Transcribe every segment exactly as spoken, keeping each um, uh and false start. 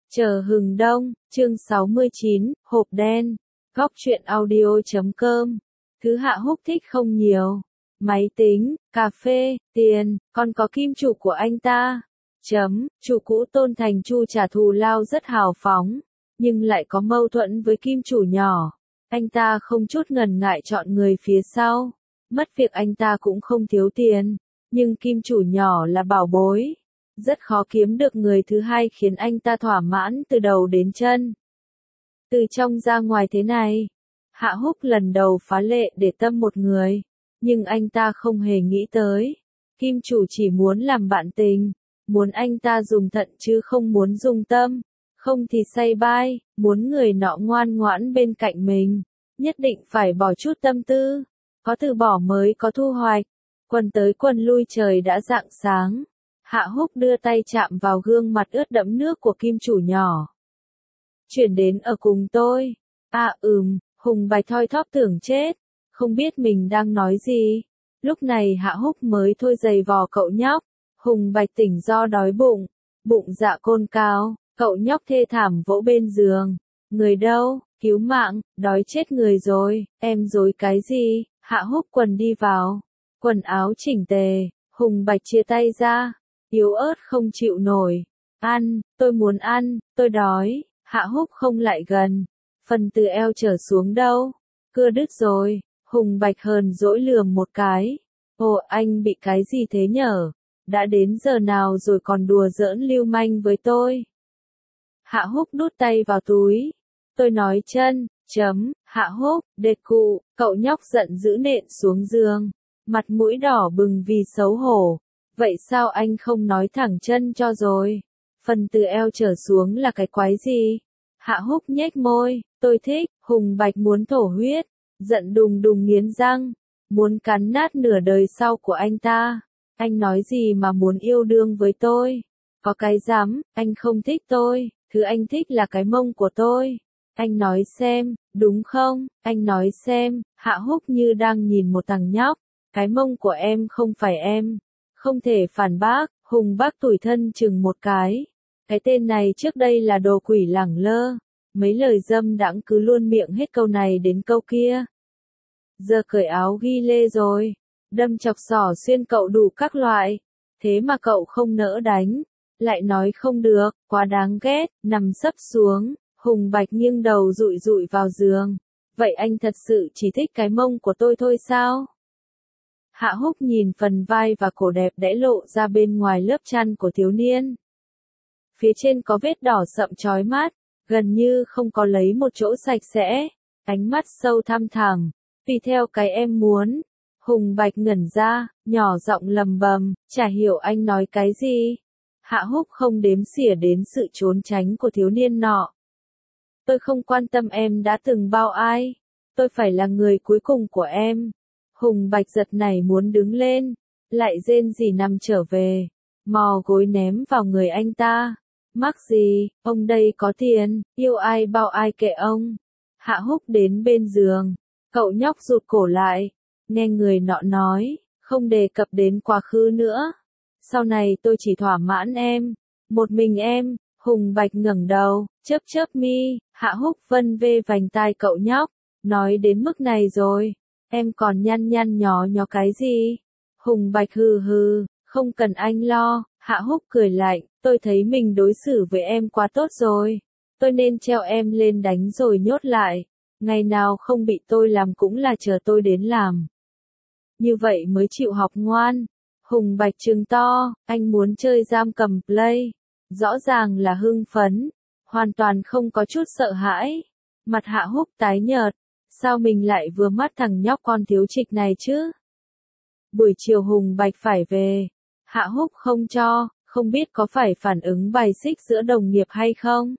Chờ hừng đông, chương sáu mươi chín, hộp đen, góc truyện audio.com. Thứ Hạ Húc thích không nhiều. Máy tính, cà phê, tiền, còn có kim chủ của anh ta. Chấm, chủ cũ Tôn Thành Chu trả thù lao rất hào phóng, nhưng lại có mâu thuẫn với kim chủ nhỏ. Anh ta không chút ngần ngại chọn người phía sau. Mất việc anh ta cũng không thiếu tiền, nhưng kim chủ nhỏ là bảo bối. Rất khó kiếm được người thứ hai khiến anh ta thỏa mãn từ đầu đến chân. Từ trong ra ngoài thế này, Hạ Húc lần đầu phá lệ để tâm một người, nhưng anh ta không hề nghĩ tới. Kim chủ chỉ muốn làm bạn tình, muốn anh ta dùng thận chứ không muốn dùng tâm, không thì say bai, muốn người nọ ngoan ngoãn bên cạnh mình, nhất định phải bỏ chút tâm tư, có từ bỏ mới có thu hoạch. Quần tới quần lui trời đã rạng sáng. Hạ Húc đưa tay chạm vào gương mặt ướt đẫm nước của kim chủ nhỏ. Chuyển đến ở cùng tôi. À ừm, Hùng Bạch thoi thóp tưởng chết, không biết mình đang nói gì. Lúc này Hạ Húc mới thôi giày vò cậu nhóc. Hùng Bạch tỉnh do đói bụng, bụng dạ côn cao, cậu nhóc thê thảm vỗ bên giường. Người đâu, cứu mạng, đói chết người rồi, em dối cái gì? Hạ Húc quần đi vào, quần áo chỉnh tề, Hùng Bạch chia tay ra. Yếu ớt không chịu nổi. Ăn, tôi muốn ăn, tôi đói. Hạ Húc không lại gần. Phần từ eo trở xuống đâu? Cưa đứt rồi. Hùng Bạch hờn dỗi lườm một cái. Ồ, anh bị cái gì thế nhở? Đã đến giờ nào rồi còn đùa giỡn lưu manh với tôi? Hạ Húc đút tay vào túi. Tôi nói chân, chấm, Hạ Húc, đệt cụ, cậu nhóc giận dữ nện xuống giường. Mặt mũi đỏ bừng vì xấu hổ. Vậy sao anh không nói thẳng chân cho rồi? Phần từ eo trở xuống là cái quái gì? Hạ Húc nhếch môi, tôi thích. Hùng Bạch muốn thổ huyết, giận đùng đùng nghiến răng, muốn cắn nát nửa đời sau của anh ta. Anh nói gì mà muốn yêu đương với tôi? Có cái dám, anh không thích tôi, thứ anh thích là cái mông của tôi. Anh nói xem, đúng không? Anh nói xem. Hạ Húc như đang nhìn một thằng nhóc. Cái mông của em không phải em. Không thể phản bác. Hùng bác tủi thân chừng một cái. Cái tên này trước đây là đồ quỷ lẳng lơ. Mấy lời dâm đãng cứ luôn miệng hết câu này đến câu kia. Giờ cởi áo ghi lê rồi. Đâm chọc sỏ xuyên cậu đủ các loại. Thế mà cậu không nỡ đánh. Lại nói không được, quá đáng ghét, nằm sấp xuống. Hùng Bạch nghiêng đầu dụi dụi vào giường. Vậy anh thật sự chỉ thích cái mông của tôi thôi sao? Hạ Húc nhìn phần vai và cổ đẹp đẽ lộ ra bên ngoài lớp chăn của thiếu niên. Phía trên có vết đỏ sậm chói mắt, gần như không có lấy một chỗ sạch sẽ. Ánh mắt sâu thăm thẳm, tùy theo cái em muốn. Hùng Bạch ngẩn ra, nhỏ giọng lầm bầm, chả hiểu anh nói cái gì. Hạ Húc không đếm xỉa đến sự trốn tránh của thiếu niên nọ. Tôi không quan tâm em đã từng bao ai. Tôi phải là người cuối cùng của em. Hùng Bạch giật nảy muốn đứng lên, lại rên rỉ nằm trở về, mò gối ném vào người anh ta. Mắc gì, ông đây có tiền, yêu ai bao ai kệ ông. Hạ Húc đến bên giường, cậu nhóc rụt cổ lại, nghe người nọ nói, không đề cập đến quá khứ nữa. Sau này tôi chỉ thỏa mãn em, một mình em. Hùng Bạch ngẩng đầu, chớp chớp mi. Hạ Húc vân vê vành tai cậu nhóc, nói đến mức này rồi. Em còn nhăn nhăn nhó nhó cái gì? Hùng Bạch hừ hừ, không cần anh lo. Hạ Húc cười lạnh, tôi thấy mình đối xử với em quá tốt rồi. Tôi nên treo em lên đánh rồi nhốt lại. Ngày nào không bị tôi làm cũng là chờ tôi đến làm. Như vậy mới chịu học ngoan. Hùng Bạch trừng to, anh muốn chơi giam cầm play. Rõ ràng là hưng phấn, hoàn toàn không có chút sợ hãi. Mặt Hạ Húc tái nhợt. Sao mình lại vừa mắt thằng nhóc con thiếu trịch này chứ? Buổi chiều Hùng Bạch phải về. Hạ Húc không cho, không biết có phải phản ứng bài xích giữa đồng nghiệp hay không?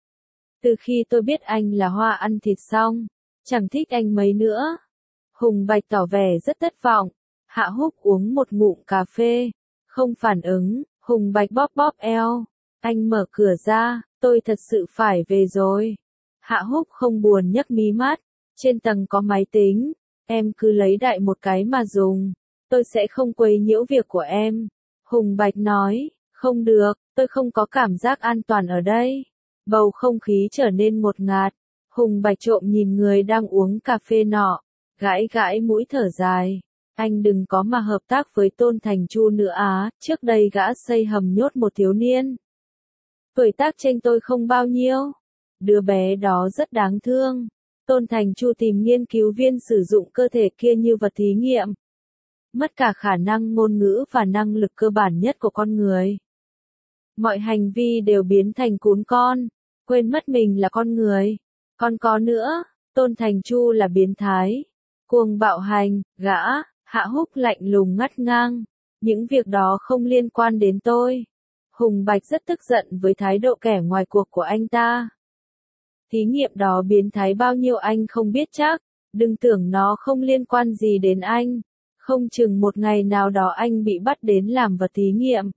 Từ khi tôi biết anh là hoa ăn thịt xong, chẳng thích anh mấy nữa. Hùng Bạch tỏ vẻ rất thất vọng. Hạ Húc uống một ngụm cà phê, không phản ứng. Hùng Bạch bóp bóp eo. Anh mở cửa ra, tôi thật sự phải về rồi. Hạ Húc không buồn nhấc mí mắt. Trên tầng có máy tính, em cứ lấy đại một cái mà dùng, tôi sẽ không quấy nhiễu việc của em. Hùng Bạch nói, không được, tôi không có cảm giác an toàn ở đây. Bầu không khí trở nên ngột ngạt. Hùng Bạch trộm nhìn người đang uống cà phê nọ, gãi gãi mũi thở dài. Anh đừng có mà hợp tác với Tôn Thành Chu nữa á, trước đây gã xây hầm nhốt một thiếu niên. Tuổi tác chênh tôi không bao nhiêu. Đứa bé đó rất đáng thương. Tôn Thành Chu tìm nghiên cứu viên sử dụng cơ thể kia như vật thí nghiệm. Mất cả khả năng ngôn ngữ và năng lực cơ bản nhất của con người. Mọi hành vi đều biến thành cún con, quên mất mình là con người. Còn có nữa, Tôn Thành Chu là biến thái, cuồng bạo hành, gã, Hạ Húc lạnh lùng ngắt ngang. Những việc đó không liên quan đến tôi. Hùng Bạch rất tức giận với thái độ kẻ ngoài cuộc của anh ta. Thí nghiệm đó biến thái bao nhiêu anh không biết chắc, đừng tưởng nó không liên quan gì đến anh. Không chừng một ngày nào đó anh bị bắt đến làm vật thí nghiệm.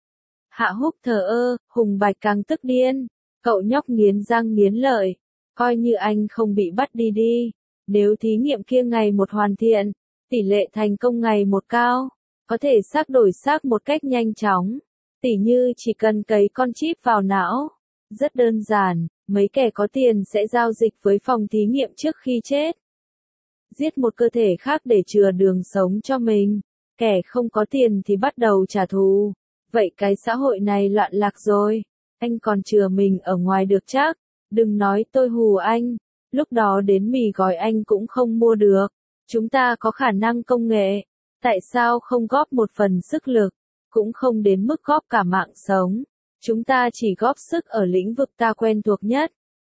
Hạ Húc thờ ơ, Hùng Bạch càng tức điên. Cậu nhóc nghiến răng nghiến lợi. Coi như anh không bị bắt đi đi. Nếu thí nghiệm kia ngày một hoàn thiện, tỷ lệ thành công ngày một cao, có thể xác đổi xác một cách nhanh chóng. Tỉ như chỉ cần cấy con chip vào não. Rất đơn giản, mấy kẻ có tiền sẽ giao dịch với phòng thí nghiệm trước khi chết. Giết một cơ thể khác để chừa đường sống cho mình. Kẻ không có tiền thì bắt đầu trả thù. Vậy cái xã hội này loạn lạc rồi. Anh còn chừa mình ở ngoài được chắc. Đừng nói tôi hù anh. Lúc đó đến mì gói anh cũng không mua được. Chúng ta có khả năng công nghệ. Tại sao không góp một phần sức lực? Cũng không đến mức góp cả mạng sống. Chúng ta chỉ góp sức ở lĩnh vực ta quen thuộc nhất.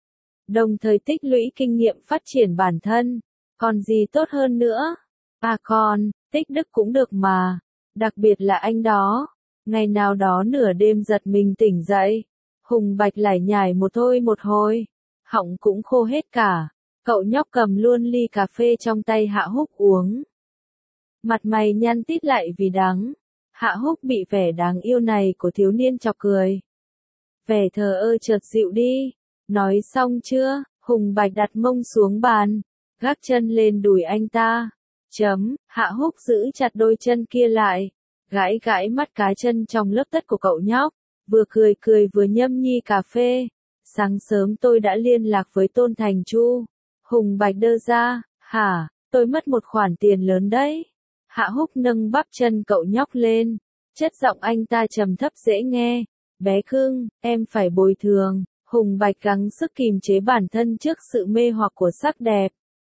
Đồng thời tích lũy kinh nghiệm phát triển bản thân. Còn gì tốt hơn nữa? À còn, tích đức cũng được mà. Đặc biệt là anh đó. Ngày nào đó nửa đêm giật mình tỉnh dậy. Hùng Bạch lải nhải một thôi một hồi. Họng cũng khô hết cả. Cậu nhóc cầm luôn ly cà phê trong tay Hạ Húc uống. Mặt mày nhăn tít lại vì đắng. Hạ Húc bị vẻ đáng yêu này của thiếu niên chọc cười. Vẻ thờ ơ chợt dịu đi. Nói xong chưa? Hùng Bạch đặt mông xuống bàn, gác chân lên đùi anh ta. Chấm, Hạ Húc giữ chặt đôi chân kia lại, gãi gãi mắt cá chân trong lớp tất của cậu nhóc, vừa cười cười vừa nhâm nhi cà phê. Sáng sớm tôi đã liên lạc với Tôn Thành Chu. Hùng Bạch đơ ra, hả, tôi mất một khoản tiền lớn đấy. Hạ Húc nâng bắp chân cậu nhóc lên, chất giọng anh ta trầm thấp dễ nghe. Bé cưng, em phải bồi thường. Hùng Bạch gắng sức kìm chế bản thân trước sự mê hoặc của sắc đẹp.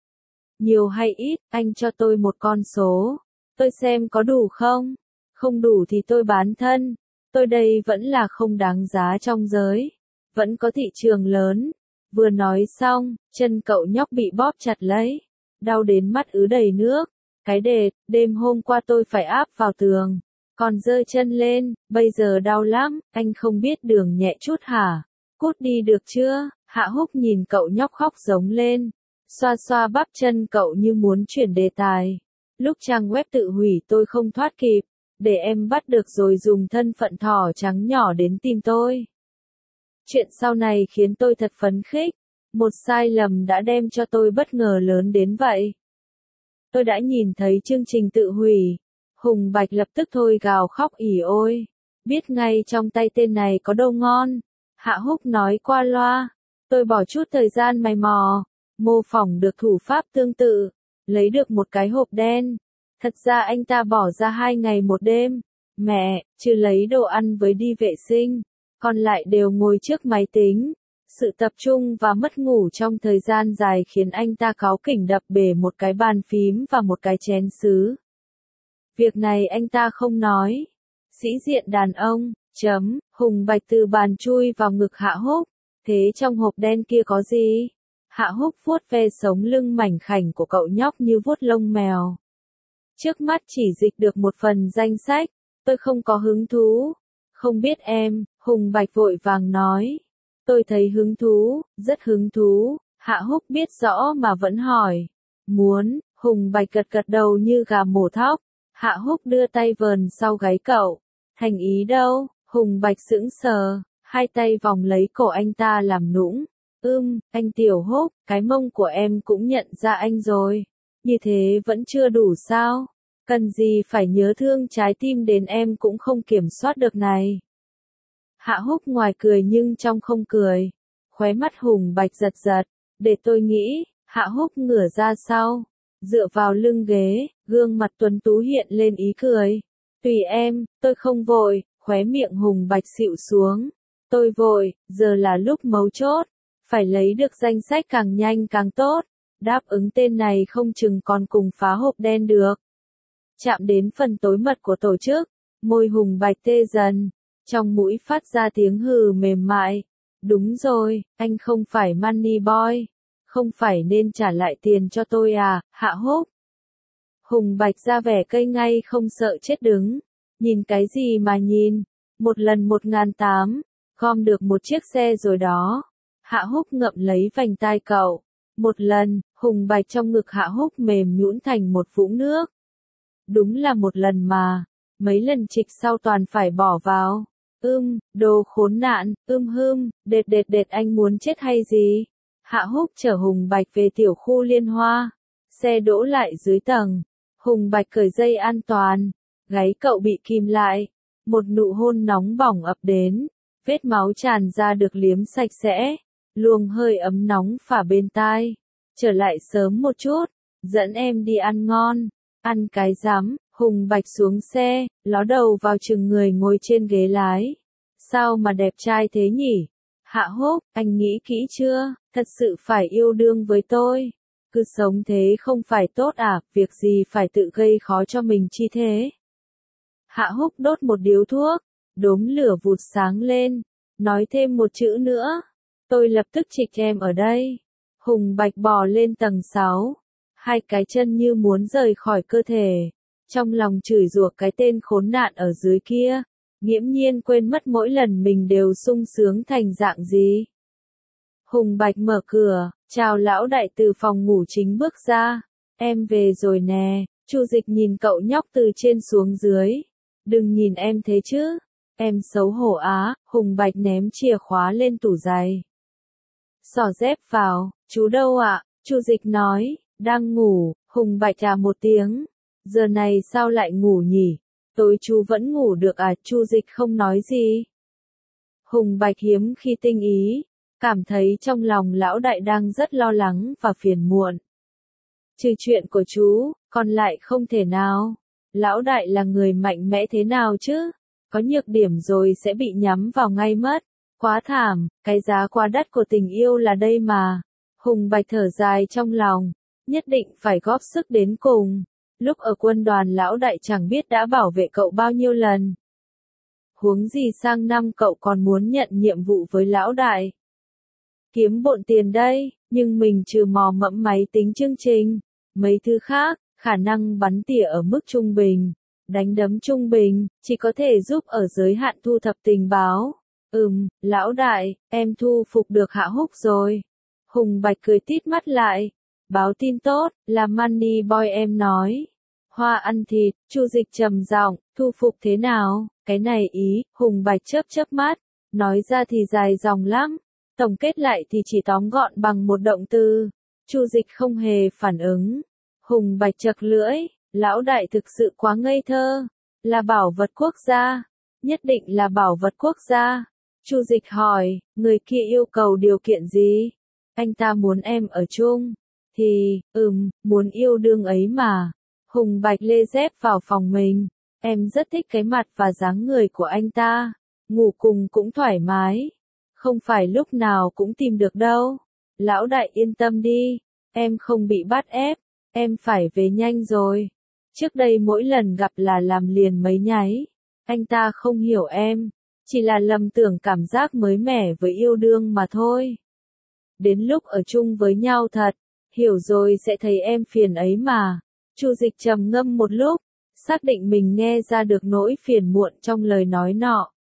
Nhiều hay ít, anh cho tôi một con số. Tôi xem có đủ không? Không đủ thì tôi bán thân. Tôi đây vẫn là không đáng giá trong giới. Vẫn có thị trường lớn. Vừa nói xong, chân cậu nhóc bị bóp chặt lấy. Đau đến mắt ứ đầy nước. Cái đệt, đêm hôm qua tôi phải áp vào tường. Còn giơ chân lên, bây giờ đau lắm, anh không biết đường nhẹ chút hả? Cút đi được chưa? Hạ Húc nhìn cậu nhóc khóc giống lên. Xoa xoa bắp chân cậu như muốn chuyển đề tài. Lúc trang web tự hủy tôi không thoát kịp. Để em bắt được rồi dùng thân phận thỏ trắng nhỏ đến tìm tôi. Chuyện sau này khiến tôi thật phấn khích. Một sai lầm đã đem cho tôi bất ngờ lớn đến vậy. Tôi đã nhìn thấy chương trình tự hủy. Hùng Bạch lập tức thôi gào khóc ỉ ôi. Biết ngay trong tay tên này có đâu ngon. Hạ Húc nói qua loa. Tôi bỏ chút thời gian mày mò. Mô phỏng được thủ pháp tương tự. Lấy được một cái hộp đen. Thật ra anh ta bỏ ra hai ngày một đêm. Mẹ, chứ lấy đồ ăn với đi vệ sinh. Còn lại đều ngồi trước máy tính. Sự tập trung và mất ngủ trong thời gian dài khiến anh ta cáu kỉnh đập bể một cái bàn phím và một cái chén sứ. Việc này anh ta không nói. Sĩ diện đàn ông, chấm, Hùng Bạch từ bàn chui vào ngực Hạ Húc. Thế trong hộp đen kia có gì? Hạ Húc vuốt ve sống lưng mảnh khảnh của cậu nhóc như vuốt lông mèo. Trước mắt chỉ dịch được một phần danh sách. Tôi không có hứng thú. Không biết em, Hùng Bạch vội vàng nói. Tôi thấy hứng thú, rất hứng thú. Hạ Húc biết rõ mà vẫn hỏi. Muốn, Hùng Bạch gật gật đầu như gà mổ thóc. Hạ Húc đưa tay vờn sau gáy cậu. Thành ý đâu? Hùng Bạch sững sờ, hai tay vòng lấy cổ anh ta làm nũng. Ưm, anh Tiểu Húc, cái mông của em cũng nhận ra anh rồi. Như thế vẫn chưa đủ sao? Cần gì phải nhớ thương trái tim đến em cũng không kiểm soát được này. Hạ Húc ngoài cười nhưng trong không cười. Khóe mắt Hùng Bạch giật giật, để tôi nghĩ, Hạ Húc ngửa ra sau, dựa vào lưng ghế, gương mặt tuấn tú hiện lên ý cười. Tùy em, tôi không vội, khóe miệng Hùng Bạch xịu xuống. Tôi vội, giờ là lúc mấu chốt, phải lấy được danh sách càng nhanh càng tốt, đáp ứng tên này không chừng còn cùng phá hộp đen được. Chạm đến phần tối mật của tổ chức, môi Hùng Bạch tê dần, trong mũi phát ra tiếng hừ mềm mại. Đúng rồi, anh không phải money boy, không phải nên trả lại tiền cho tôi à, Hạ Húc. Hùng Bạch ra vẻ cây ngay không sợ chết đứng, nhìn cái gì mà nhìn, một lần một ngàn tám, gom được một chiếc xe rồi đó. Hạ Húc ngậm lấy vành tai cậu, một lần, Hùng Bạch trong ngực Hạ Húc mềm nhũn thành một vũng nước. Đúng là một lần mà, mấy lần trịch sau toàn phải bỏ vào. Ưm, đồ khốn nạn, ưm hưm, đệt đệt đệt anh muốn chết hay gì? Hạ Húc chở Hùng Bạch về tiểu khu Liên Hoa. Xe đỗ lại dưới tầng. Hùng Bạch cởi dây an toàn. Gáy cậu bị kìm lại. Một nụ hôn nóng bỏng ập đến. Vết máu tràn ra được liếm sạch sẽ. Luồng hơi ấm nóng phả bên tai. Trở lại sớm một chút. Dẫn em đi ăn ngon. Ăn cái rắm. Hùng Bạch xuống xe, ló đầu vào chừng người ngồi trên ghế lái. Sao mà đẹp trai thế nhỉ? Hạ Húc, anh nghĩ kỹ chưa? Thật sự phải yêu đương với tôi. Cứ sống thế không phải tốt à, việc gì phải tự gây khó cho mình chi thế? Hạ Húc đốt một điếu thuốc, đốm lửa vụt sáng lên, nói thêm một chữ nữa. Tôi lập tức trịch em ở đây. Hùng Bạch bò lên tầng sáu, hai cái chân như muốn rời khỏi cơ thể. Trong lòng chửi rủa cái tên khốn nạn ở dưới kia, nghiễm nhiên quên mất mỗi lần mình đều sung sướng thành dạng gì. Hùng Bạch mở cửa, chào lão đại từ phòng ngủ chính bước ra. Em về rồi nè, Chu Dịch nhìn cậu nhóc từ trên xuống dưới. Đừng nhìn em thế chứ, em xấu hổ á, Hùng Bạch ném chìa khóa lên tủ giày. Xỏ dép vào, chú đâu ạ? Chu Dịch nói, đang ngủ, Hùng Bạch à một tiếng. Giờ này sao lại ngủ nhỉ? Tối chú vẫn ngủ được à? Chu Dịch không nói gì. Hùng Bạch hiếm khi tinh ý, cảm thấy trong lòng lão đại đang rất lo lắng và phiền muộn. Trừ chuyện của chú, còn lại không thể nào. Lão đại là người mạnh mẽ thế nào chứ? Có nhược điểm rồi sẽ bị nhắm vào ngay mất. Quá thảm, cái giá quá đắt của tình yêu là đây mà. Hùng Bạch thở dài trong lòng, nhất định phải góp sức đến cùng. Lúc ở quân đoàn lão đại chẳng biết đã bảo vệ cậu bao nhiêu lần. Huống gì sang năm cậu còn muốn nhận nhiệm vụ với lão đại. Kiếm bộn tiền đây, nhưng mình trừ mò mẫm máy tính chương trình. Mấy thứ khác, khả năng bắn tỉa ở mức trung bình, đánh đấm trung bình, chỉ có thể giúp ở giới hạn thu thập tình báo. Ừm, lão đại, em thu phục được Hạ Húc rồi. Hùng Bạch cười tít mắt lại. Báo tin tốt, là money boy em nói. Hoa ăn thịt, Chu Dịch trầm giọng, thu phục thế nào? Cái này ý, Hùng Bạch chớp chớp mắt, nói ra thì dài dòng lắm, tổng kết lại thì chỉ tóm gọn bằng một động từ. Chu Dịch không hề phản ứng. Hùng Bạch chật lưỡi, lão đại thực sự quá ngây thơ, là bảo vật quốc gia, nhất định là bảo vật quốc gia. Chu Dịch hỏi, người kia yêu cầu điều kiện gì? Anh ta muốn em ở chung. Thì, ừm, muốn yêu đương ấy mà. Hùng Bạch lê dép vào phòng mình. Em rất thích cái mặt và dáng người của anh ta. Ngủ cùng cũng thoải mái. Không phải lúc nào cũng tìm được đâu. Lão đại yên tâm đi. Em không bị bắt ép. Em phải về nhanh rồi. Trước đây mỗi lần gặp là làm liền mấy nháy. Anh ta không hiểu em. Chỉ là lầm tưởng cảm giác mới mẻ với yêu đương mà thôi. Đến lúc ở chung với nhau thật, hiểu rồi sẽ thấy em phiền ấy mà. Chu Dịch trầm ngâm một lúc, xác định mình nghe ra được nỗi phiền muộn trong lời nói nọ.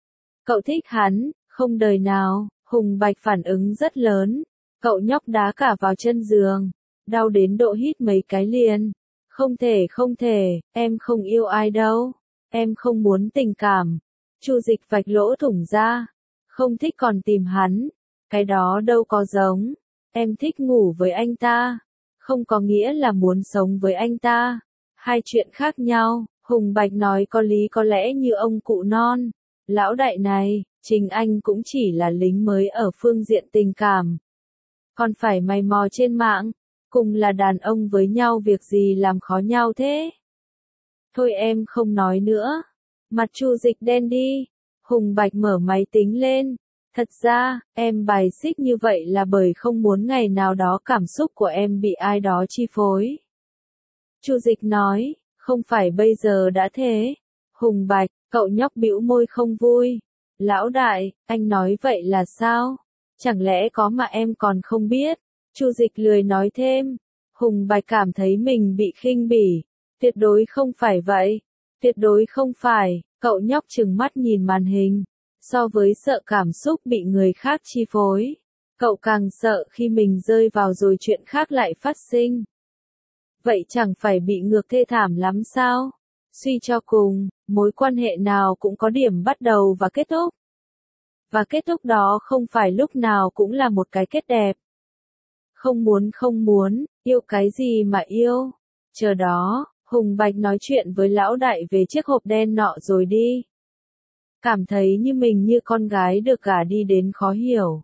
Cậu thích hắn, không đời nào. Hùng Bạch phản ứng rất lớn. Cậu nhóc đá cả vào chân giường, đau đến độ hít mấy cái liền. Không thể không thể, em không yêu ai đâu. Em không muốn tình cảm. Chu Dịch vạch lỗ thủng ra. Không thích còn tìm hắn. Cái đó đâu có giống. Em thích ngủ với anh ta. Không có nghĩa là muốn sống với anh ta. Hai chuyện khác nhau. Hùng Bạch nói có lý có lẽ như ông cụ non. Lão đại này, Chính anh cũng chỉ là lính mới ở phương diện tình cảm. Còn phải mày mò trên mạng, cùng là đàn ông với nhau việc gì làm khó nhau thế? Thôi em không nói nữa. Mặt Chu Dịch đen đi. Hùng Bạch mở máy tính lên. Thật ra, em bài xích như vậy là bởi không muốn ngày nào đó cảm xúc của em bị ai đó chi phối. Chu Dịch nói, không phải bây giờ đã thế. Hùng Bạch, cậu nhóc bĩu môi không vui. Lão đại, anh nói vậy là sao? Chẳng lẽ có mà em còn không biết? Chu Dịch lười nói thêm. Hùng Bạch cảm thấy mình bị khinh bỉ. Tuyệt đối không phải vậy. Tuyệt đối không phải. Cậu nhóc trừng mắt nhìn màn hình. So với sợ cảm xúc bị người khác chi phối, cậu càng sợ khi mình rơi vào rồi chuyện khác lại phát sinh. Vậy chẳng phải bị ngược thê thảm lắm sao? Suy cho cùng, mối quan hệ nào cũng có điểm bắt đầu và kết thúc. Và kết thúc đó không phải lúc nào cũng là một cái kết đẹp. Không muốn không muốn, yêu cái gì mà yêu. Chờ đó, Hùng Bạch nói chuyện với lão đại về chiếc hộp đen nọ rồi đi. Cảm thấy như mình như con gái được gả đi đến khó hiểu.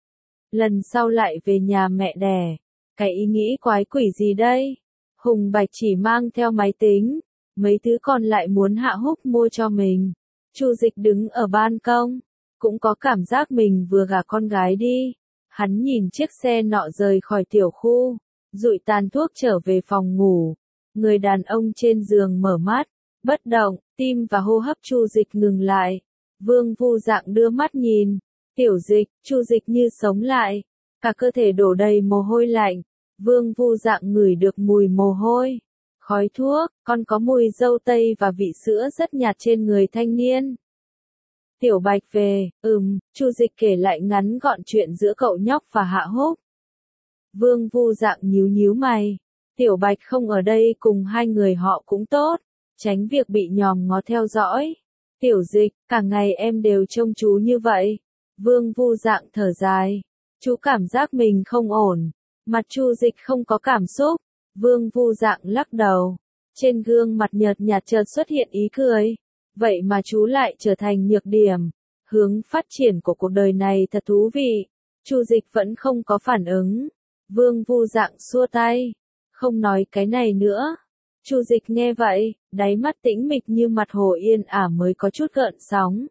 Lần sau lại về nhà mẹ đẻ. Cái ý nghĩ quái quỷ gì đây? Hùng Bạch chỉ mang theo máy tính. Mấy thứ còn lại muốn Hạ Húc mua cho mình. Chu Dịch đứng ở ban công. Cũng có cảm giác mình vừa gả con gái đi. Hắn nhìn chiếc xe nọ rời khỏi tiểu khu. Dụi tàn thuốc trở về phòng ngủ. Người đàn ông trên giường mở mắt. Bất động, tim và hô hấp Chu Dịch ngừng lại. Vương Vu Dạng đưa mắt nhìn. Tiểu Dịch, Chu Dịch như sống lại. Cả cơ thể đổ đầy mồ hôi lạnh. Vương Vu Dạng ngửi được mùi mồ hôi, khói thuốc, còn có mùi dâu tây và vị sữa rất nhạt trên người thanh niên. Tiểu Bạch về, ừm, Chu Dịch kể lại ngắn gọn chuyện giữa cậu nhóc và Hạ Húc. Vương Vu Dạng nhíu nhíu mày. Tiểu Bạch không ở đây cùng hai người họ cũng tốt, tránh việc bị nhòm ngó theo dõi. Tiểu Dịch, cả ngày em đều trông chú như vậy. Vương Vu Dạng thở dài. Chú cảm giác mình không ổn. Mặt Chu Dịch không có cảm xúc. Vương Vu Dạng lắc đầu. Trên gương mặt nhợt nhạt chợt xuất hiện ý cười. Vậy mà chú lại trở thành nhược điểm. Hướng phát triển của cuộc đời này thật thú vị. Chu Dịch vẫn không có phản ứng. Vương Vu Dạng xua tay. Không nói cái này nữa. Chu Dịch nghe vậy, đáy mắt tĩnh mịch như mặt hồ yên ả mới có chút gợn sóng.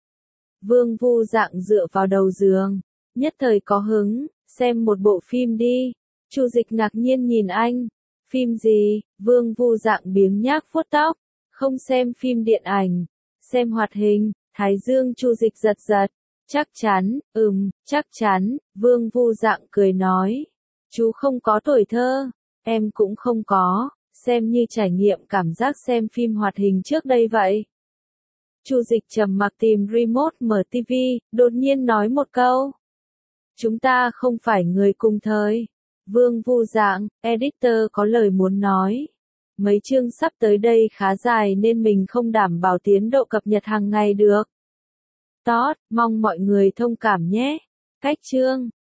Vương Vu Dạng dựa vào đầu giường, nhất thời có hứng, xem một bộ phim đi. Chu Dịch ngạc nhiên nhìn anh. Phim gì? Vương Vu Dạng biếng nhác vuốt tóc. Không xem phim điện ảnh, xem hoạt hình. Thái dương Chu Dịch giật giật. Chắc chắn, ừm, chắc chắn. Vương Vu Dạng cười nói. Chú không có tuổi thơ, em cũng không có. Xem như trải nghiệm cảm giác xem phim hoạt hình trước đây vậy. Chu Dịch trầm mặc tìm remote mở ti vi, đột nhiên nói một câu. Chúng ta không phải người cùng thời. Vương Vu Dạng, editor có lời muốn nói. Mấy chương sắp tới đây khá dài nên mình không đảm bảo tiến độ cập nhật hàng ngày được. Tốt, mong mọi người thông cảm nhé. Cách chương